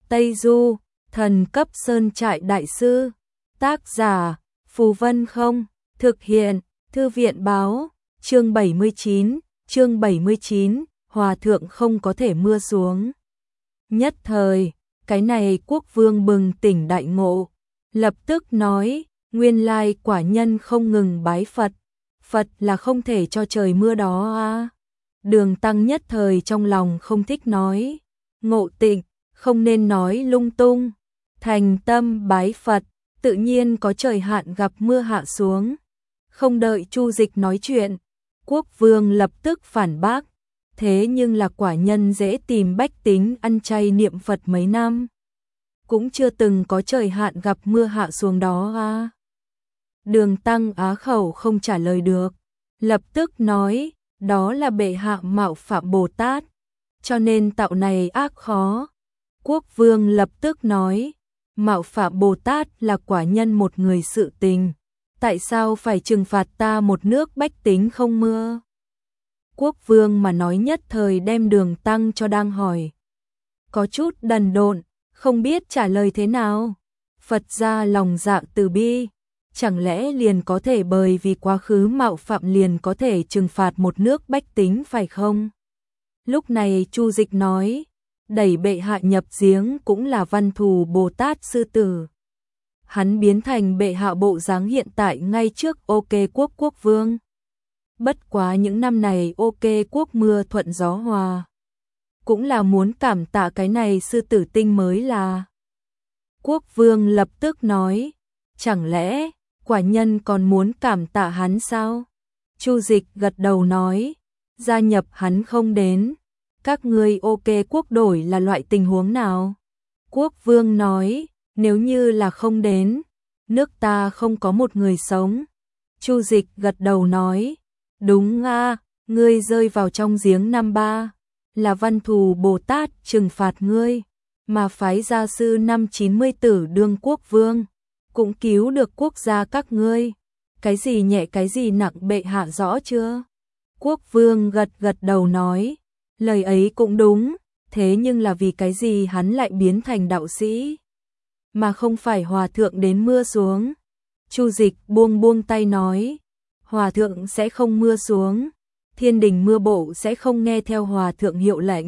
Tây Du, thần cấp sơn trại đại sư. Tác giả, Phù Vân Không. Thực hiện, Thư viện báo. Chương 79, Hòa thượng không có thể mưa xuống. Nhất thời, cái này quốc vương bừng tỉnh đại ngộ, lập tức nói, nguyên lai quả nhân không ngừng bái Phật, Phật là không thể cho trời mưa đó à. Đường Tăng nhất thời trong lòng không thích nói, Ngộ Tịnh, không nên nói lung tung, thành tâm bái Phật, tự nhiên có trời hạn gặp mưa hạ xuống. Không đợi Chu Dịch nói chuyện, quốc vương lập tức phản bác, thế nhưng là quả nhân dễ tìm bách tính ăn chay niệm Phật mấy năm, cũng chưa từng có trời hạn gặp mưa hạ xuống đó à. Đường Tăng á khẩu không trả lời được, lập tức nói, đó là bệ hạ mạo phạm Bồ Tát, cho nên tạo này ác khó. Quốc vương lập tức nói, mạo phạm Bồ Tát là quả nhân một người sự tình, tại sao phải trừng phạt ta một nước bách tính không mưa? Quốc vương mà nói nhất thời đem Đường Tăng cho đang hỏi, có chút đần độn, không biết trả lời thế nào. Phật gia lòng dạ từ bi, chẳng lẽ liền có thể bởi vì quá khứ mạo phạm liền có thể trừng phạt một nước bách tính phải không? Lúc này Chu Dịch nói, đẩy bệ hạ nhập giếng cũng là Văn Thù Bồ Tát sư tử. Hắn biến thành bệ hạ bộ dáng hiện tại ngay trước OK quốc vương. Bất quá những năm này OK quốc mưa thuận gió hòa, cũng là muốn cảm tạ cái này sư tử tinh mới là. Quốc vương lập tức nói, chẳng lẽ quả nhân còn muốn cảm tạ hắn sao? Chu Dịch gật đầu nói, gia nhập hắn không đến, các ngươi OK quốc đổi là loại tình huống nào? Quốc vương nói, nếu như là không đến, nước ta không có một người sống. Chu Dịch gật đầu nói, đúng a, ngươi rơi vào trong giếng năm ba, là Văn Thù Bồ Tát trừng phạt ngươi, mà phái gia sư năm 90 tử đương quốc vương, cũng cứu được quốc gia các ngươi. Cái gì nhẹ cái gì nặng bệ hạ rõ chưa? Quốc vương gật đầu nói, lời ấy cũng đúng, thế nhưng là vì cái gì hắn lại biến thành đạo sĩ, mà không phải hòa thượng đến mưa xuống? Chu Dịch buông tay nói, hòa thượng sẽ không mưa xuống, thiên đình mưa bộ sẽ không nghe theo hòa thượng hiệu lệnh.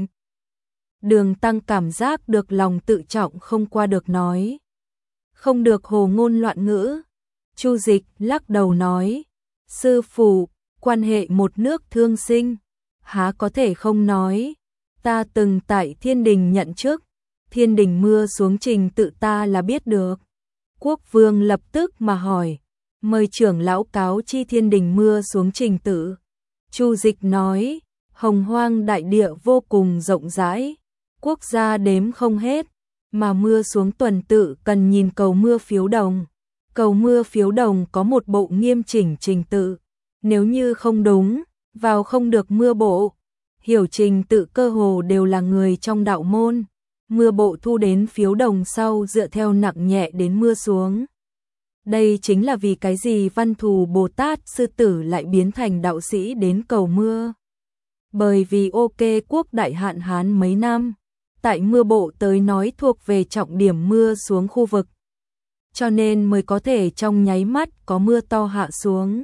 Đường Tăng cảm giác được lòng tự trọng không qua được nói, không được hồ ngôn loạn ngữ. Chu Dịch lắc đầu nói, sư phụ, quan hệ một nước thương sinh, há có thể không nói, ta từng tại thiên đình nhận chức, thiên đình mưa xuống trình tự ta là biết được. Quốc vương lập tức mà hỏi, mời trưởng lão cáo chi thiên đình mưa xuống trình tự. Chu Dịch nói, hồng hoang đại địa vô cùng rộng rãi, quốc gia đếm không hết, mà mưa xuống tuần tự cần nhìn cầu mưa phiếu đồng. Cầu mưa phiếu đồng có một bộ nghiêm chỉnh trình tự, nếu như không đúng, vào không được mưa bộ. Hiểu trình tự cơ hồ đều là người trong đạo môn, mưa bộ thu đến phiếu đồng sau dựa theo nặng nhẹ đến mưa xuống. Đây chính là vì cái gì Văn Thù Bồ Tát sư tử lại biến thành đạo sĩ đến cầu mưa. Bởi vì OK quốc đại hạn hán mấy năm, tại mưa bộ tới nói thuộc về trọng điểm mưa xuống khu vực, cho nên mới có thể trong nháy mắt có mưa to hạ xuống.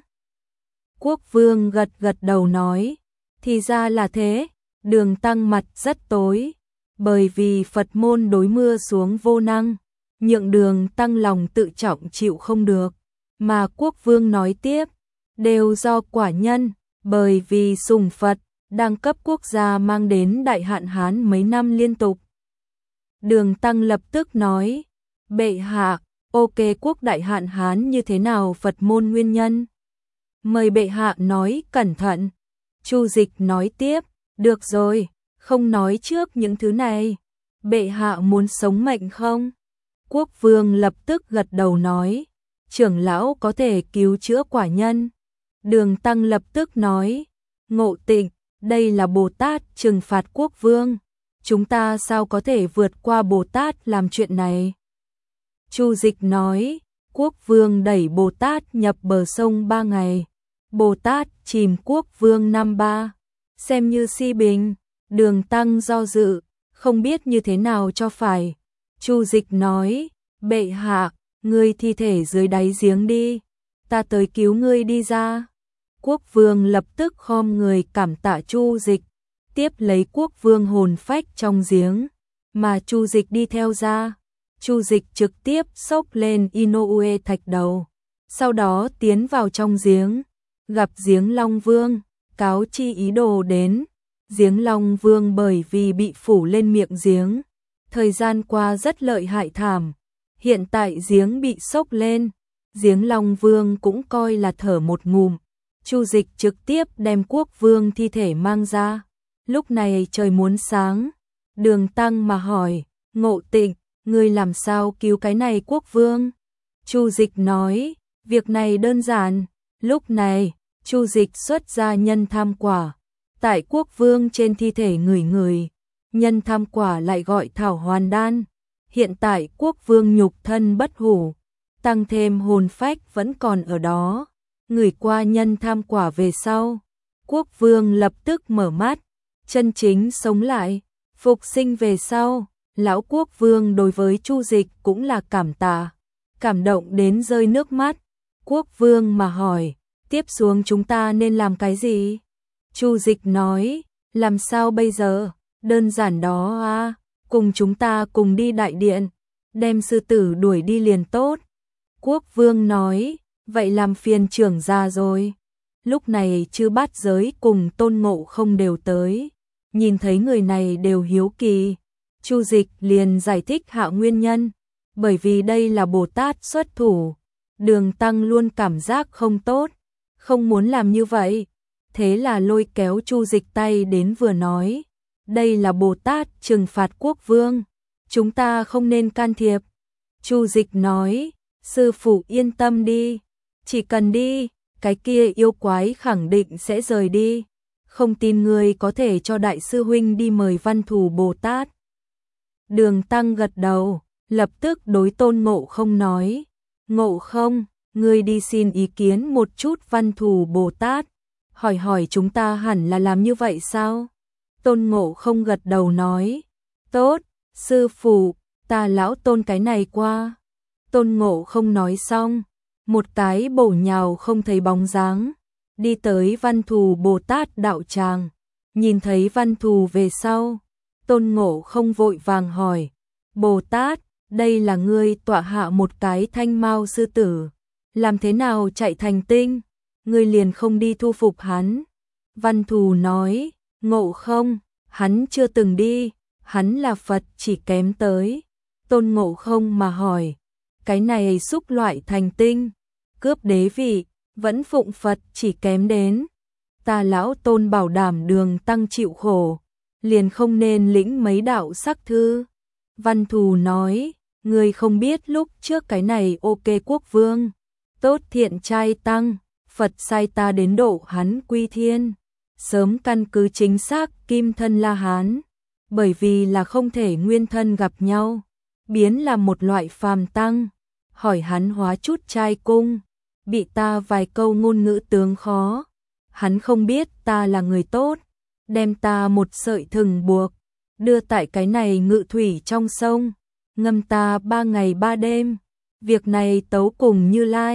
Quốc vương gật đầu nói, thì ra là thế. Đường Tăng mặt rất tối, bởi vì Phật môn đối mưa xuống vô năng, nhượng Đường Tăng lòng tự trọng chịu không được. Mà quốc vương nói tiếp, đều do quả nhân, bởi vì sùng Phật, đang cấp quốc gia mang đến đại hạn hán mấy năm liên tục. Đường Tăng lập tức nói, bệ hạ, OK quốc đại hạn hán như thế nào Phật môn nguyên nhân? Mời bệ hạ nói cẩn thận. Chu Dịch nói tiếp, được rồi, không nói trước những thứ này. Bệ hạ muốn sống mệnh không? Quốc vương lập tức gật đầu nói, trưởng lão có thể cứu chữa quả nhân. Đường Tăng lập tức nói, Ngộ Tịnh, đây là Bồ Tát trừng phạt quốc vương, chúng ta sao có thể vượt qua Bồ Tát làm chuyện này? Chu Dịch nói, quốc vương đẩy Bồ Tát nhập bờ sông 3 ngày, Bồ Tát chìm quốc vương năm 3, xem như si bình. Đường Tăng do dự, không biết như thế nào cho phải. Chu Dịch nói, bệ hạ, ngươi thi thể dưới đáy giếng đi, ta tới cứu ngươi đi ra. Quốc vương lập tức khom người cảm tạ Chu Dịch, tiếp lấy quốc vương hồn phách trong giếng, mà Chu Dịch đi theo ra. Chu Dịch trực tiếp xốc lên Inoue thạch đầu, sau đó tiến vào trong giếng, gặp giếng Long Vương, cáo chi ý đồ đến. Giếng Long Vương bởi vì bị phủ lên miệng giếng, thời gian qua rất lợi hại thảm, hiện tại giếng bị xốc lên, giếng Long Vương cũng coi là thở một ngụm. Chu Dịch trực tiếp đem quốc vương thi thể mang ra. Lúc này trời muốn sáng, Đường Tăng mà hỏi, Ngộ Tịnh, ngươi làm sao cứu cái này quốc vương? Chu Dịch nói, việc này đơn giản. Lúc này, Chu Dịch xuất ra nhân tham quả, tại quốc vương trên thi thể ngửi, nhân tham quả lại gọi thảo hoàn đan. Hiện tại quốc vương nhục thân bất hủ, tăng thêm hồn phách vẫn còn ở đó. Ngửi qua nhân tham quả về sau, quốc vương lập tức mở mắt, chân chính sống lại, phục sinh về sau. Lão quốc vương đối với Chu Dịch cũng là cảm tạ, cảm động đến rơi nước mắt. Quốc vương mà hỏi, tiếp xuống chúng ta nên làm cái gì? Chu Dịch nói, làm sao bây giờ? Đơn giản đó à, cùng chúng ta cùng đi đại điện, đem sư tử đuổi đi liền tốt. Quốc vương nói, vậy làm phiền trưởng gia rồi. Lúc này Chư Bát Giới cùng Tôn Ngộ Không đều tới, nhìn thấy người này đều hiếu kỳ. Chu Dịch liền giải thích hạ nguyên nhân, bởi vì đây là Bồ Tát xuất thủ. Đường Tăng luôn cảm giác không tốt, không muốn làm như vậy, thế là lôi kéo Chu Dịch tay đến vừa nói, đây là Bồ Tát trừng phạt quốc vương, chúng ta không nên can thiệp. Chu Dịch nói, sư phụ yên tâm đi, chỉ cần đi, cái kia yêu quái khẳng định sẽ rời đi, không tin người có thể cho đại sư huynh đi mời Văn Thù Bồ Tát. Đường Tăng gật đầu, lập tức đối Tôn Ngộ Không nói, Ngộ Không, ngươi đi xin ý kiến một chút Văn Thù Bồ Tát, hỏi chúng ta hẳn là làm như vậy sao? Tôn Ngộ Không gật đầu nói, tốt, sư phụ, ta lão tôn cái này qua. Tôn Ngộ Không nói xong, một cái bổ nhào không thấy bóng dáng, đi tới Văn Thù Bồ Tát đạo tràng, nhìn thấy Văn Thù về sau, Tôn Ngộ Không vội vàng hỏi, Bồ Tát, đây là ngươi tọa hạ một cái thanh mao sư tử, làm thế nào chạy thành tinh, ngươi liền không đi thu phục hắn? Văn Thù nói, Ngộ Không, hắn chưa từng đi, hắn là Phật chỉ kém tới. Tôn Ngộ Không mà hỏi, cái này xúc loại thành tinh, cướp đế vị, vẫn phụng Phật chỉ kém đến. Ta lão Tôn bảo đảm Đường Tăng chịu khổ, liền không nên lĩnh mấy đạo sắc thư. Văn Thù nói, ngươi không biết lúc trước cái này ok quốc vương, tốt thiện trai tăng, Phật sai ta đến độ hắn quy thiên, sớm căn cứ chính xác kim thân La Hán, bởi vì là không thể nguyên thân gặp nhau, biến là một loại phàm tăng, hỏi hắn hóa chút trai cung, bị ta vài câu ngôn ngữ tướng khó, hắn không biết ta là người tốt, đem ta một sợi thừng buộc, đưa tại cái này ngự thủy trong sông, ngâm ta 3 ngày 3 đêm, việc này tấu cùng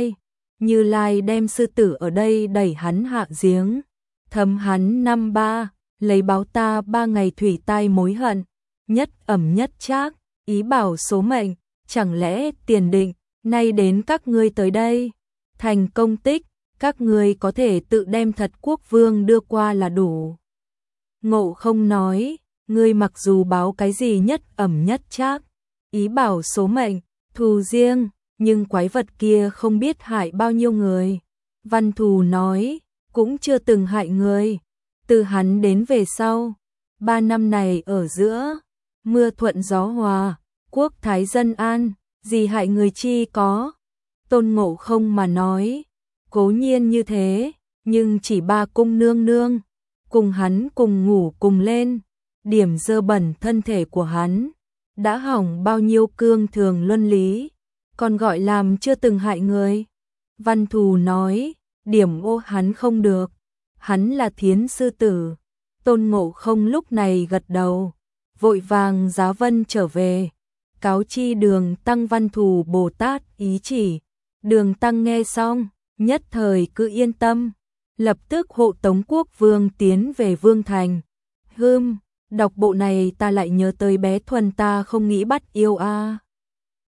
Như Lai đem sư tử ở đây đẩy hắn hạ giếng, thấm hắn năm 3, lấy báo ta 3 ngày thủy tai mối hận, nhất ẩm nhất trác, ý bảo số mệnh, chẳng lẽ tiền định, nay đến các ngươi tới đây, thành công tích, các ngươi có thể tự đem thật quốc vương đưa qua là đủ. Ngộ Không nói, ngươi mặc dù báo cái gì nhất ẩm nhất trác, ý bảo số mệnh, thù riêng, nhưng quái vật kia không biết hại bao nhiêu người. Văn Thù nói, cũng chưa từng hại người, từ hắn đến về sau, 3 năm này ở giữa, mưa thuận gió hòa, quốc thái dân an, gì hại người chi có. Tôn Ngộ Không mà nói, cố nhiên như thế, nhưng chỉ 3 cung nương nương, cùng hắn cùng ngủ cùng lên, điểm dơ bẩn thân thể của hắn, đã hỏng bao nhiêu cương thường luân lý, còn gọi làm chưa từng hại người. Văn Thù nói, điểm ô hắn không được, hắn là thiến sư tử. Tôn Ngộ Không lúc này gật đầu, vội vàng giá vân trở về, cáo chi Đường Tăng văn thù Bồ Tát ý chỉ. Đường Tăng nghe xong, nhất thời cứ yên tâm, lập tức hộ tống quốc vương tiến về Vương Thành. Đọc bộ này ta lại nhớ tới bé Thuần ta không nghĩ bắt yêu a.